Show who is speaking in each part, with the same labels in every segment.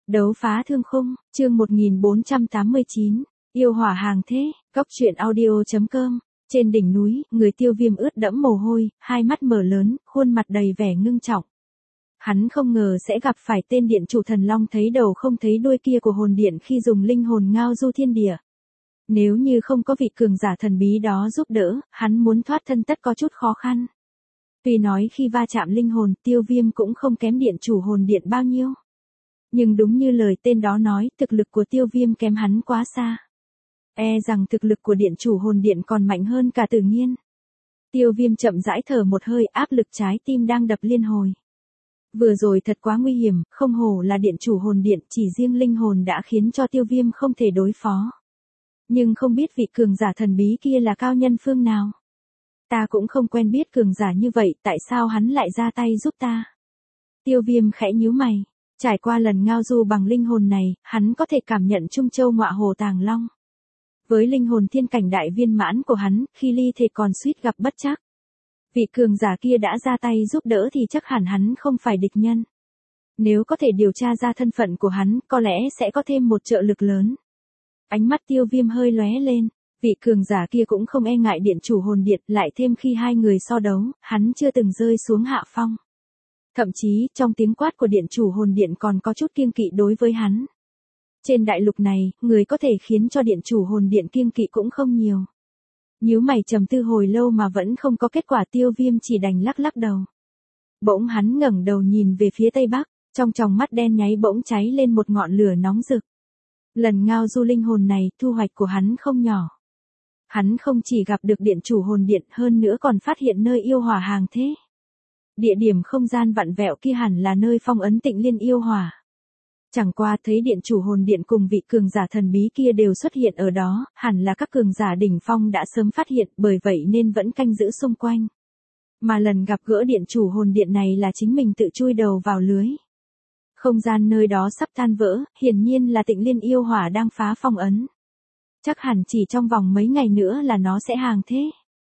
Speaker 1: Đấu phá thương khung, chương 1489, yêu hỏa hàng thế, góc truyện audio.com. Trên đỉnh núi, người Tiêu Viêm ướt đẫm mồ hôi, hai mắt mở lớn, khuôn mặt đầy vẻ ngưng trọng. Hắn không ngờ sẽ gặp phải tên điện chủ thần long thấy đầu không thấy đuôi kia của hồn điện khi dùng linh hồn ngao du thiên địa. Nếu như không có vị cường giả thần bí đó giúp đỡ, hắn muốn thoát thân tất có chút khó khăn. Tuy nói khi va chạm linh hồn, Tiêu Viêm cũng không kém điện chủ hồn điện bao nhiêu. Nhưng đúng như lời tên đó nói, thực lực của Tiêu Viêm kém hắn quá xa. E rằng thực lực của điện chủ hồn điện còn mạnh hơn cả Tử Nghiên. Tiêu Viêm chậm rãi thở một hơi, áp lực trái tim đang đập liên hồi. Vừa rồi thật quá nguy hiểm, không hổ là điện chủ hồn điện, chỉ riêng linh hồn đã khiến cho Tiêu Viêm không thể đối phó. Nhưng không biết vị cường giả thần bí kia là cao nhân phương nào. Ta cũng không quen biết cường giả như vậy, tại sao hắn lại ra tay giúp ta? Tiêu Viêm khẽ nhíu mày. Trải qua lần ngao du bằng linh hồn này, hắn có thể cảm nhận Trung Châu Ngọa Hồ Tàng Long. Với linh hồn thiên cảnh đại viên mãn của hắn, khi ly thể còn suýt gặp bất trắc. Vị cường giả kia đã ra tay giúp đỡ thì chắc hẳn hắn không phải địch nhân. Nếu có thể điều tra ra thân phận của hắn, có lẽ sẽ có thêm một trợ lực lớn. Ánh mắt Tiêu Viêm hơi lóe lên, vị cường giả kia cũng không e ngại điện chủ hồn điện, lại thêm khi hai người so đấu, hắn chưa từng rơi xuống hạ phong. Thậm chí, trong tiếng quát của điện chủ hồn điện còn có chút kiêng kỵ đối với hắn. Trên đại lục này, người có thể khiến cho điện chủ hồn điện kiêng kỵ cũng không nhiều. Nhíu mày trầm tư hồi lâu mà vẫn không có kết quả, Tiêu Viêm chỉ đành lắc lắc đầu. Bỗng hắn ngẩng đầu nhìn về phía tây bắc, trong tròng mắt đen nháy bỗng cháy lên một ngọn lửa nóng rực. Lần ngao du linh hồn này, thu hoạch của hắn không nhỏ. Hắn không chỉ gặp được điện chủ hồn điện, hơn nữa còn phát hiện nơi yêu hỏa hàng thế. Địa điểm không gian vặn vẹo kia hẳn là nơi phong ấn Tịnh Liên yêu hỏa. Chẳng qua thấy điện chủ hồn điện cùng vị cường giả thần bí kia đều xuất hiện ở đó, hẳn là các cường giả đỉnh phong đã sớm phát hiện, bởi vậy nên vẫn canh giữ xung quanh. Mà lần gặp gỡ điện chủ hồn điện này là chính mình tự chui đầu vào lưới. Không gian nơi đó sắp tan vỡ, hiển nhiên là Tịnh Liên yêu hỏa đang phá phong ấn. Chắc hẳn chỉ trong vòng mấy ngày nữa là nó sẽ hàng thế.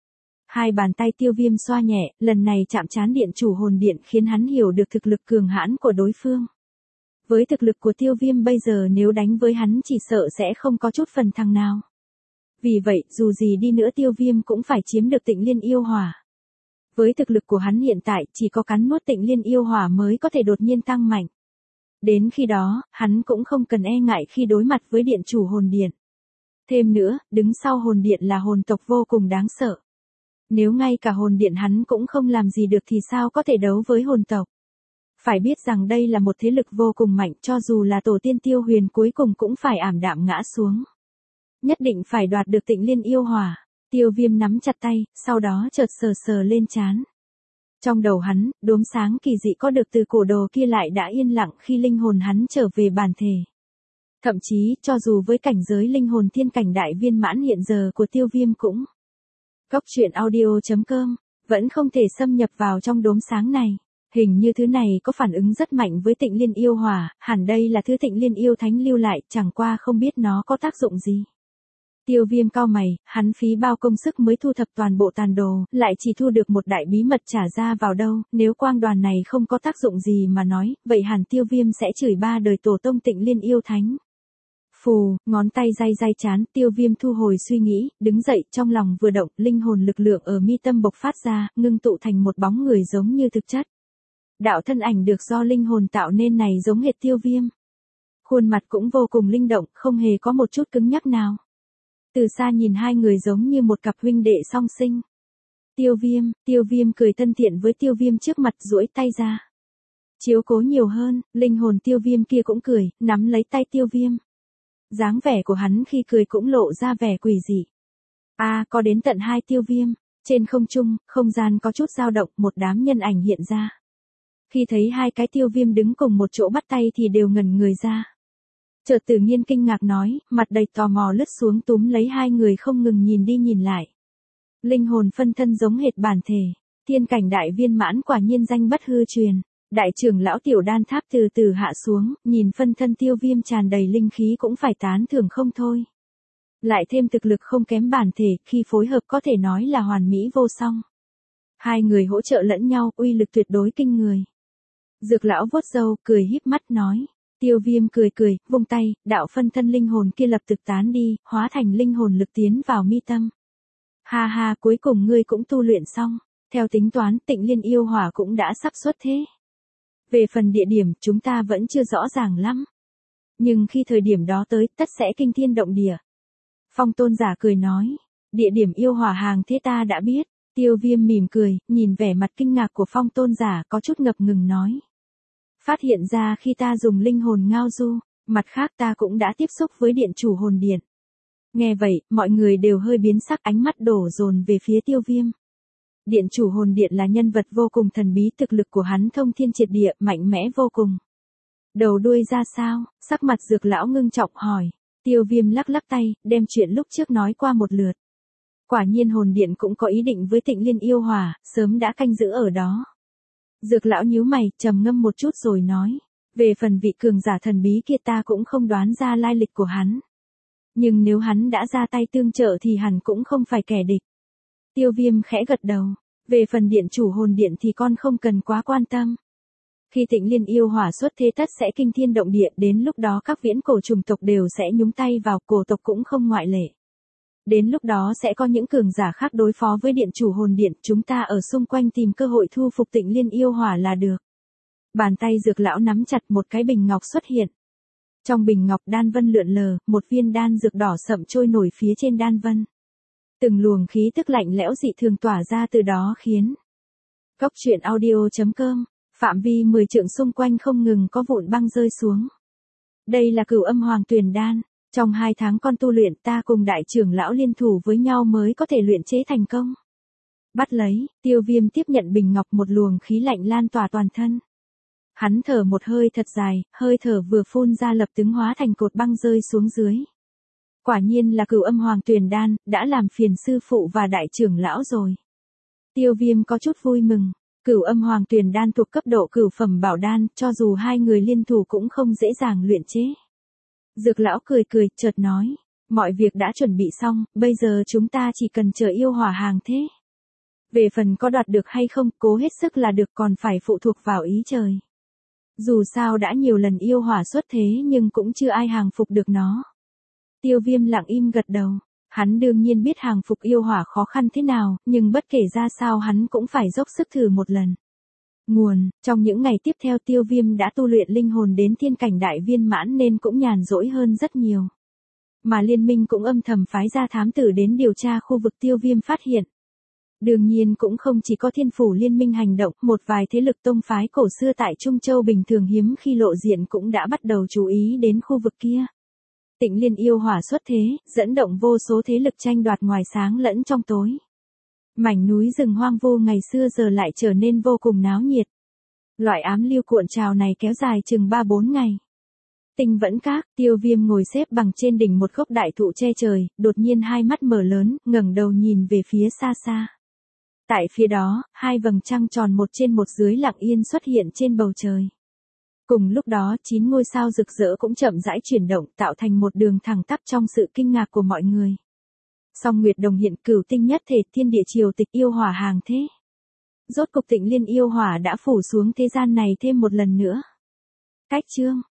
Speaker 1: Hai bàn tay Tiêu Viêm xoa nhẹ, lần này chạm trán điện chủ hồn điện khiến hắn hiểu được thực lực cường hãn của đối phương. Với thực lực của Tiêu Viêm bây giờ nếu đánh với hắn chỉ sợ sẽ không có chút phần thắng nào. Vì vậy, dù gì đi nữa Tiêu Viêm cũng phải chiếm được Tịnh Liên yêu hỏa. Với thực lực của hắn hiện tại, chỉ có cắn nuốt Tịnh Liên yêu hỏa mới có thể đột nhiên tăng mạnh. Đến khi đó, hắn cũng không cần e ngại khi đối mặt với điện chủ hồn điện. Thêm nữa, đứng sau hồn điện là hồn tộc vô cùng đáng sợ. Nếu ngay cả hồn điện hắn cũng không làm gì được thì sao có thể đấu với hồn tộc. Phải biết rằng đây là một thế lực vô cùng mạnh, cho dù là tổ tiên Tiêu Huyền cuối cùng cũng phải ảm đạm ngã xuống. Nhất định phải đoạt được Tịnh Liên yêu hỏa. Tiêu Viêm nắm chặt tay, sau đó chợt sờ sờ lên trán. Trong đầu hắn, đốm sáng kỳ dị có được từ cổ đồ kia lại đã yên lặng khi linh hồn hắn trở về bản thể. Thậm chí, cho dù với cảnh giới linh hồn thiên cảnh đại viên mãn hiện giờ của Tiêu Viêm cũng góc truyện audio.com, vẫn không thể xâm nhập vào trong đốm sáng này. Hình như thứ này có phản ứng rất mạnh với Tịnh Liên yêu hỏa, hẳn đây là thứ Tịnh Liên yêu thánh lưu lại, chẳng qua không biết nó có tác dụng gì. Tiêu Viêm cau mày, hắn phí bao công sức mới thu thập toàn bộ tàn đồ, lại chỉ thu được một đại bí mật trả ra vào đâu, nếu quang đoàn này không có tác dụng gì mà nói, vậy hẳn Tiêu Viêm sẽ chửi ba đời tổ tông Tịnh Liên yêu thánh. Phù, ngón tay day chán, Tiêu Viêm thu hồi suy nghĩ, đứng dậy, trong lòng vừa động, linh hồn lực lượng ở mi tâm bộc phát ra, ngưng tụ thành một bóng người giống như thực chất. Đạo thân ảnh được do linh hồn tạo nên này giống hệt Tiêu Viêm. Khuôn mặt cũng vô cùng linh động, không hề có một chút cứng nhắc nào. Từ xa nhìn hai người giống như một cặp huynh đệ song sinh. Tiêu Viêm cười thân thiện với Tiêu Viêm trước mặt, duỗi tay ra. Chiếu cố nhiều hơn, linh hồn Tiêu Viêm kia cũng cười, nắm lấy tay Tiêu Viêm. Dáng vẻ của hắn khi cười cũng lộ ra vẻ quỷ dị. Có đến tận hai Tiêu Viêm. Trên không trung, không gian có chút dao động, một đám nhân ảnh hiện ra. Khi thấy hai cái Tiêu Viêm đứng cùng một chỗ bắt tay thì đều ngẩn người ra. Chợt Tử Nghiên kinh ngạc nói, mặt đầy tò mò lướt xuống túm lấy hai người không ngừng nhìn đi nhìn lại. Linh hồn phân thân giống hệt bản thể, thiên cảnh đại viên mãn quả nhiên danh bất hư truyền. Đại trưởng lão Tiểu Đan Tháp từ từ hạ xuống, nhìn phân thân Tiêu Viêm tràn đầy linh khí cũng phải tán thưởng không thôi. Lại thêm thực lực không kém bản thể, khi phối hợp có thể nói là hoàn mỹ vô song. Hai người hỗ trợ lẫn nhau, uy lực tuyệt đối kinh người. Dược lão vuốt râu, cười híp mắt nói, Tiêu Viêm cười cười, vung tay, đạo phân thân linh hồn kia lập tức tán đi, hóa thành linh hồn lực tiến vào mi tâm. Ha ha, cuối cùng ngươi cũng tu luyện xong. Theo tính toán, Tịnh Liên yêu hỏa cũng đã sắp xuất thế. Về phần địa điểm, chúng ta vẫn chưa rõ ràng lắm. Nhưng khi thời điểm đó tới, tất sẽ kinh thiên động địa. Phong Tôn giả cười nói, địa điểm yêu hỏa hàng thế ta đã biết. Tiêu Viêm mỉm cười, nhìn vẻ mặt kinh ngạc của Phong Tôn giả có chút ngập ngừng nói. Phát hiện ra khi ta dùng linh hồn ngao du, mặt khác ta cũng đã tiếp xúc với điện chủ hồn điện. Nghe vậy, mọi người đều hơi biến sắc, ánh mắt đổ dồn về phía Tiêu Viêm. Điện chủ hồn điện là nhân vật vô cùng thần bí, thực lực của hắn thông thiên triệt địa, mạnh mẽ vô cùng. Đầu đuôi ra sao? Sắc mặt Dược lão ngưng trọng hỏi. Tiêu Viêm lắc lắc tay, đem chuyện lúc trước nói qua một lượt. Quả nhiên hồn điện cũng có ý định với Tịnh Liên yêu hỏa, sớm đã canh giữ ở đó. Dược lão nhíu mày, trầm ngâm một chút rồi nói. Về phần vị cường giả thần bí kia ta cũng không đoán ra lai lịch của hắn. Nhưng nếu hắn đã ra tay tương trợ thì hẳn cũng không phải kẻ địch. Tiêu Viêm khẽ gật đầu. Về phần điện chủ hồn điện thì con không cần quá quan tâm. Khi Tịnh Liên yêu hỏa xuất thế tất sẽ kinh thiên động địa, đến lúc đó các viễn cổ chủng tộc đều sẽ nhúng tay vào, cổ tộc cũng không ngoại lệ. Đến lúc đó sẽ có những cường giả khác đối phó với điện chủ hồn điện, chúng ta ở xung quanh tìm cơ hội thu phục Tịnh Liên yêu hỏa là được. Bàn tay Dược lão nắm chặt một cái bình ngọc xuất hiện. Trong bình ngọc đan vân lượn lờ, một viên đan dược đỏ sậm trôi nổi phía trên đan vân. Từng luồng khí tức lạnh lẽo dị thường tỏa ra từ đó khiến Cốc truyện audio.com, phạm vi 10 trượng xung quanh không ngừng có vụn băng rơi xuống. Đây là Cửu Âm Hoàng Tuyền đan, trong 2 tháng con tu luyện ta cùng đại trưởng lão liên thủ với nhau mới có thể luyện chế thành công. Bắt lấy, Tiêu Viêm tiếp nhận bình ngọc, một luồng khí lạnh lan tỏa toàn thân. Hắn thở một hơi thật dài, hơi thở vừa phun ra lập tức hóa thành cột băng rơi xuống dưới. Quả nhiên là Cửu Âm Hoàng Tuyền đan, đã làm phiền sư phụ và đại trưởng lão rồi. Tiêu Viêm có chút vui mừng, Cửu Âm Hoàng Tuyền đan thuộc cấp độ cửu phẩm bảo đan, cho dù hai người liên thủ cũng không dễ dàng luyện chế. Dược lão cười cười, chợt nói, mọi việc đã chuẩn bị xong, bây giờ chúng ta chỉ cần chờ yêu hỏa hàng thế. Về phần có đoạt được hay không, cố hết sức là được, còn phải phụ thuộc vào ý trời. Dù sao đã nhiều lần yêu hỏa xuất thế nhưng cũng chưa ai hàng phục được nó. Tiêu Viêm lặng im gật đầu. Hắn đương nhiên biết hàng phục yêu hỏa khó khăn thế nào, nhưng bất kể ra sao hắn cũng phải dốc sức thử một lần. Nguồn, trong những ngày tiếp theo Tiêu Viêm đã tu luyện linh hồn đến thiên cảnh đại viên mãn nên cũng nhàn rỗi hơn rất nhiều. Mà liên minh cũng âm thầm phái ra thám tử đến điều tra khu vực Tiêu Viêm phát hiện. Đương nhiên cũng không chỉ có Thiên Phủ Liên minh hành động, một vài thế lực tông phái cổ xưa tại Trung Châu bình thường hiếm khi lộ diện cũng đã bắt đầu chú ý đến khu vực kia. Tịnh Liên yêu hỏa xuất thế, dẫn động vô số thế lực tranh đoạt ngoài sáng lẫn trong tối. Mảnh núi rừng hoang vu ngày xưa giờ lại trở nên vô cùng náo nhiệt. Loại ám lưu cuộn trào này kéo dài chừng 3-4 ngày. Tinh Vẫn Các, Tiêu Viêm ngồi xếp bằng trên đỉnh một gốc đại thụ che trời, đột nhiên hai mắt mở lớn, ngẩng đầu nhìn về phía xa xa. Tại phía đó, 2 vầng trăng tròn một trên một dưới lặng yên xuất hiện trên bầu trời. Cùng lúc đó 9 ngôi sao rực rỡ cũng chậm rãi chuyển động, tạo thành một đường thẳng tắp trong sự kinh ngạc của mọi người. Song Nguyệt đồng hiện, cửu tinh nhất thể, thiên địa triều tịch, yêu hỏa hàng thế. Rốt cục Tịnh Liên yêu hỏa đã phủ xuống thế gian này thêm một lần nữa. Cách chương